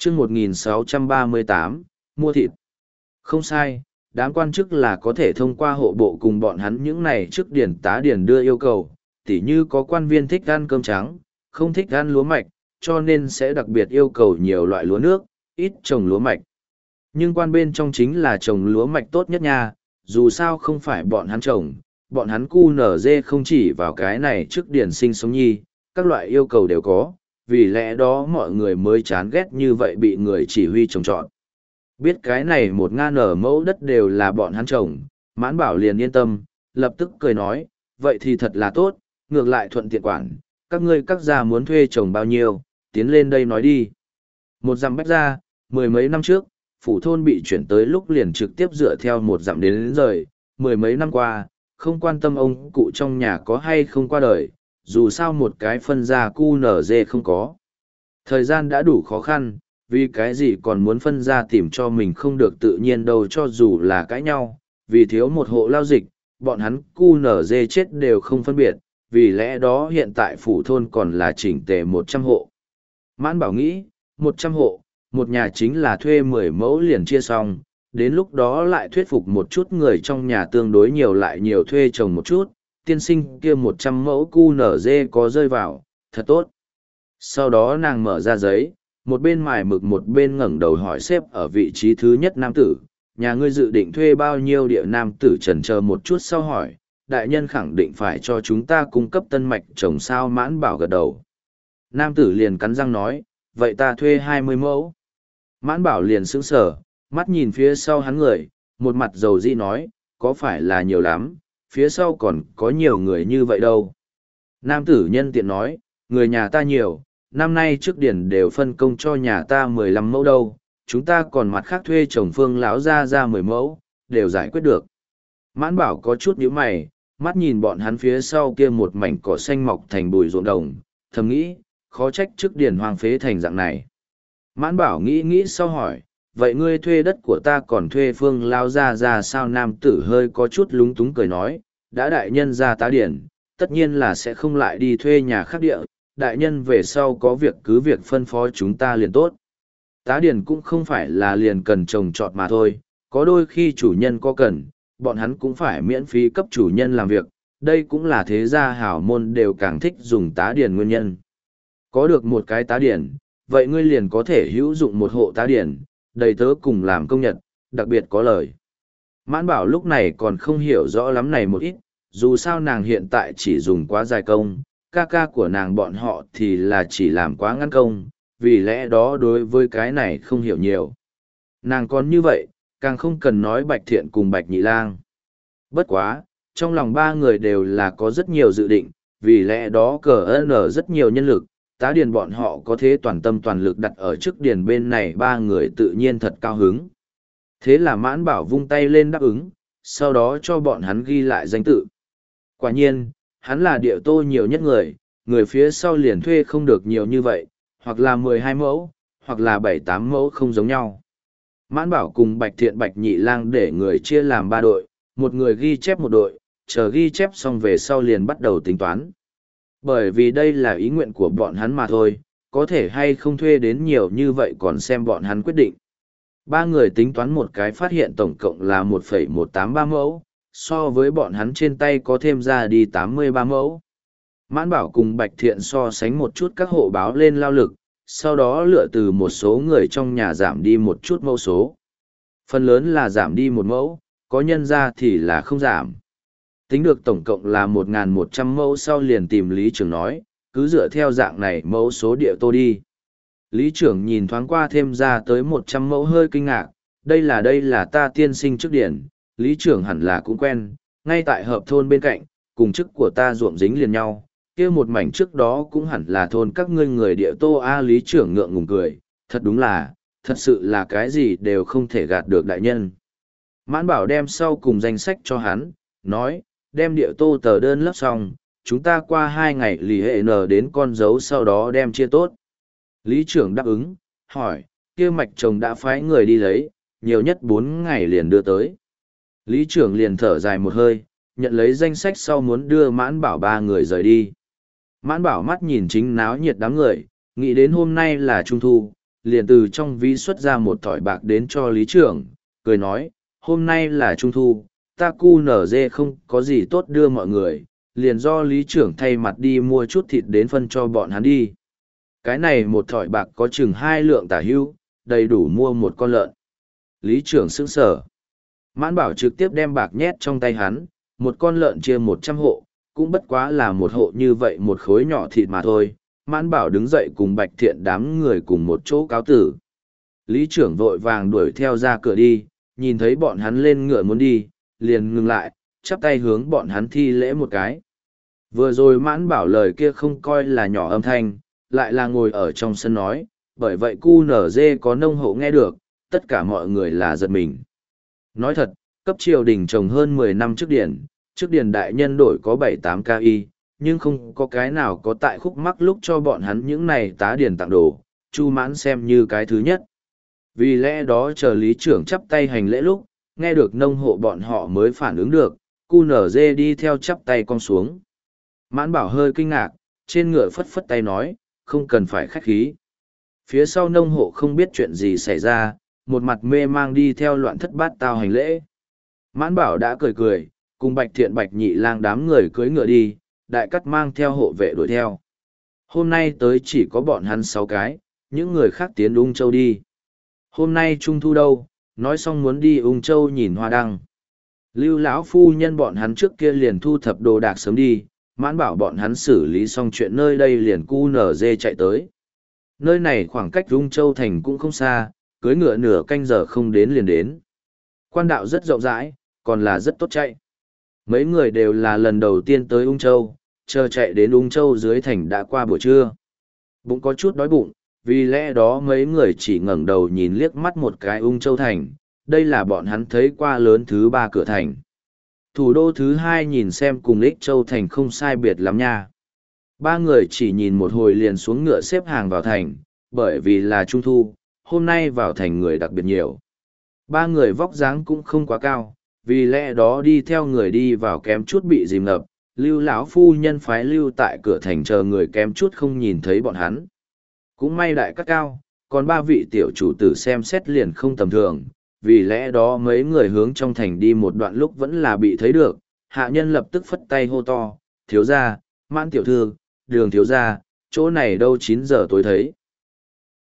chương 1638, mua thịt. Không sai, đám quan chức là có thể thông qua hộ bộ cùng bọn hắn những này trước điển tá điển đưa yêu cầu, tỉ như có quan viên thích ăn cơm trắng, không thích ăn lúa mạch, cho nên sẽ đặc biệt yêu cầu nhiều loại lúa nước, ít trồng lúa mạch. Nhưng quan bên trong chính là trồng lúa mạch tốt nhất nha, dù sao không phải bọn hắn trồng, bọn hắn cu nở dê không chỉ vào cái này trước điển sinh sống nhi, các loại yêu cầu đều có, vì lẽ đó mọi người mới chán ghét như vậy bị người chỉ huy trồng trọt. Biết cái này 1.000 mẫu đất đều là bọn hắn trồng, Mãn Bảo liền yên tâm, lập tức cười nói, vậy thì thật là tốt, ngược lại thuận tiện quản, các ngươi các gia muốn thuê trồng bao nhiêu, tiến lên đây nói đi. Một dặm bách ra, mười mấy năm trước, phủ thôn bị chuyển tới lúc liền trực tiếp dựa theo một dặm đến rời, mười mấy năm qua, không quan tâm ông cụ trong nhà có hay không qua đời, dù sao một cái phân gia cu nở dê không có. Thời gian đã đủ khó khăn, vì cái gì còn muốn phân ra tìm cho mình không được tự nhiên đâu, cho dù là cãi nhau, vì thiếu một hộ lao dịch, bọn hắn cu nở dê chết đều không phân biệt, vì lẽ đó hiện tại phủ thôn còn là chỉnh tề 100 hộ. Mãn Bảo nghĩ, 100 hộ, một nhà chính là thuê 10 mẫu liền chia xong, đến lúc đó lại thuyết phục một chút người trong nhà tương đối nhiều lại nhiều thuê trồng một chút, tiên sinh kia 100 mẫu cu nở dê có rơi vào, thật tốt. Sau đó nàng mở ra giấy, một bên mài mực một bên ngẩng đầu hỏi xếp ở vị trí thứ nhất nam tử, nhà ngươi dự định thuê bao nhiêu địa? Nam tử chần chờ một chút sau hỏi, đại nhân khẳng định phải cho chúng ta cung cấp tân mạch trồng sao? Mãn Bảo gật đầu. Nam tử liền cắn răng nói, vậy ta thuê 20 mẫu. Mãn Bảo liền sững sờ, mắt nhìn phía sau hắn người, một mặt dầu dĩ nói, có phải là nhiều lắm, phía sau còn có nhiều người như vậy đâu. Nam tử nhân tiện nói, người nhà ta nhiều, năm nay trước điển đều phân công cho nhà ta 15 mẫu đâu, chúng ta còn mặt khác thuê chồng Phương lão ra 10 mẫu, đều giải quyết được. Mãn Bảo có chút nhíu mày, mắt nhìn bọn hắn phía sau kia một mảnh cỏ xanh mọc thành bụi ruộng đồng, thầm nghĩ, khó trách trước điển hoang phế thành dạng này. Mãn Bảo nghĩ sau hỏi, vậy ngươi thuê đất của ta còn thuê Phương lão ra sao? Nam tử hơi có chút lúng túng cười nói, đã đại nhân ra tá điển, tất nhiên là sẽ không lại đi thuê nhà khác địa, đại nhân về sau có việc cứ việc phân phó chúng ta liền tốt. Tá điền cũng không phải là liền cần trồng trọt mà thôi, có đôi khi chủ nhân có cần, bọn hắn cũng phải miễn phí cấp chủ nhân làm việc, đây cũng là thế gia hảo môn đều càng thích dùng tá điền nguyên nhân. Có được một cái tá điền, vậy ngươi liền có thể hữu dụng một hộ tá điền, đầy tớ cùng làm công nhật, đặc biệt có lời. Mãn Bảo lúc này còn không hiểu rõ lắm này một ít, dù sao nàng hiện tại chỉ dùng quá dài công, ca ca của nàng bọn họ thì là chỉ làm quá ngắn công, vì lẽ đó đối với cái này không hiểu nhiều. Nàng còn như vậy, càng không cần nói Bạch Thiện cùng Bạch Nhị Lang. Bất quá, trong lòng ba người đều là có rất nhiều dự định, vì lẽ đó CN rất nhiều nhân lực, tá điền bọn họ có thế toàn tâm toàn lực đặt ở trước điền bên này, ba người tự nhiên thật cao hứng. Thế là Mãn Bảo vung tay lên đáp ứng, sau đó cho bọn hắn ghi lại danh tự. Quả nhiên, hắn là địa tô nhiều nhất người phía sau liền thuê không được nhiều như vậy, hoặc là 12 mẫu, hoặc là 7-8 mẫu không giống nhau. Mãn Bảo cùng Bạch Thiện Bạch Nhị Lang để người chia làm 3 đội, một người ghi chép một đội, chờ ghi chép xong về sau liền bắt đầu tính toán. Bởi vì đây là ý nguyện của bọn hắn mà thôi, có thể hay không thuê đến nhiều như vậy còn xem bọn hắn quyết định. 3 người tính toán một cái phát hiện tổng cộng là 1,183 mẫu, so với bọn hắn trên tay có thêm ra đi 83 mẫu. Mãn Bảo cùng Bạch Thiện so sánh một chút các hộ báo lên lao lực, sau đó lựa từ một số người trong nhà giảm đi một chút mẫu số. Phần lớn là giảm đi một mẫu, có nhân ra thì là không giảm. Tính được tổng cộng là 1.100 mẫu sau liền tìm Lý Trưởng nói, cứ dựa theo dạng này mẫu số địa tô đi. Lý Trưởng nhìn thoáng qua thêm ra tới 100 mẫu hơi kinh ngạc, đây là ta tiên sinh trước điển, Lý Trưởng hẳn là cũng quen, ngay tại hợp thôn bên cạnh, cùng chức của ta ruộng dính liền nhau, kia một mảnh trước đó cũng hẳn là thôn các ngươi người địa tô. Lý Trưởng ngượng ngùng cười, thật đúng là, thật sự là cái gì đều không thể gạt được đại nhân. Mãn Bảo đem sau cùng danh sách cho hắn, nói, đem địa tô tờ đơn lấp xong, chúng ta qua 2 ngày lì hệ nở đến con dấu sau đó đem chia tốt. Lý Trưởng đáp ứng, hỏi, kia mạch chồng đã phái người đi lấy, nhiều nhất 4 ngày liền đưa tới. Lý Trưởng liền thở dài một hơi, nhận lấy danh sách sau muốn đưa Mãn Bảo 3 người rời đi. Mãn Bảo mắt nhìn chính náo nhiệt đám người, nghĩ đến hôm nay là Trung Thu, liền từ trong ví xuất ra một thỏi bạc đến cho lý trưởng, cười nói, hôm nay là trung thu, ta cu nở dê không có gì tốt đưa mọi người, liền do lý trưởng thay mặt đi mua chút thịt đến phân cho bọn hắn đi. Cái này một thỏi bạc có chừng 2 lượng tả hữu, đầy đủ mua một con lợn. Lý trưởng sững sờ. Mãn Bảo trực tiếp đem bạc nhét trong tay hắn, một con lợn chia 100 hộ, cũng bất quá là một hộ như vậy một khối nhỏ thịt mà thôi. Mãn Bảo đứng dậy cùng Bạch Thiện đám người cùng một chỗ cáo tử. Lý trưởng vội vàng đuổi theo ra cửa đi, nhìn thấy bọn hắn lên ngựa muốn đi, liền ngừng lại, chắp tay hướng bọn hắn thi lễ một cái. Vừa rồi Mãn Bảo lời kia không coi là nhỏ âm thanh, lại là ngồi ở trong sân nói, bởi vậy cu nở dê có nông hộ nghe được, tất cả mọi người là giật mình. Nói thật, cấp triều đình trồng hơn 10 năm trước điển đại nhân đổi có 7-8 KI, nhưng không có cái nào có tại khúc mắc lúc cho bọn hắn những này tá điển tặng đồ, Chu Mãn xem như cái thứ nhất. Vì lẽ đó chờ lý trưởng chắp tay hành lễ lúc, nghe được nông hộ bọn họ mới phản ứng được, cu nở dê đi theo chắp tay con xuống. Mãn Bảo hơi kinh ngạc, trên ngựa phất phất tay nói, không cần phải khách khí. Phía sau nông hộ không biết chuyện gì xảy ra, một mặt mê mang đi theo loạn thất bát tao hành lễ. Mãn Bảo đã cười cười, cùng Bạch Thiện Bạch Nhị Lang đám người cưỡi ngựa đi, Đại Cắt mang theo hộ vệ đuổi theo. Hôm nay tới chỉ có bọn hắn 6 cái, những người khác tiến Ung Châu đi. Hôm nay trung thu đâu, nói xong muốn đi Ung Châu nhìn hoa đăng. Lưu lão phu nhân bọn hắn trước kia liền thu thập đồ đạc sớm đi, Mãn Bảo bọn hắn xử lý xong chuyện nơi đây liền cu nở dê chạy tới. Nơi này khoảng cách Ung Châu thành cũng không xa, cưới ngựa nửa canh giờ không đến liền đến. Quan đạo rất rộng rãi, còn là rất tốt chạy. Mấy người đều là lần đầu tiên tới Ung Châu, chờ chạy đến Ung Châu dưới thành đã qua buổi trưa. Bụng có chút đói bụng, vì lẽ đó mấy người chỉ ngẩng đầu nhìn liếc mắt một cái Ung Châu thành, đây là bọn hắn thấy qua lớn thứ 3 cửa thành. Thủ đô thứ 2 nhìn xem cùng Ích Châu thành không sai biệt lắm nha. 3 người chỉ nhìn một hồi liền xuống ngựa xếp hàng vào thành, bởi vì là trung thu, hôm nay vào thành người đặc biệt nhiều. 3 người vóc dáng cũng không quá cao, vì lẽ đó đi theo người đi vào kém chút bị dìm ngập, Lưu lão phu nhân phái lưu tại cửa thành chờ người kém chút không nhìn thấy bọn hắn. Cũng may Đại Cắt cao, còn 3 vị tiểu chủ tử xem xét liền không tầm thường, vì lẽ đó mấy người hướng trong thành đi một đoạn lúc vẫn là bị thấy được, hạ nhân lập tức phất tay hô to, thiếu gia, Mãn tiểu thư, Đường thiếu gia, chỗ này đâu 9 giờ tối thấy.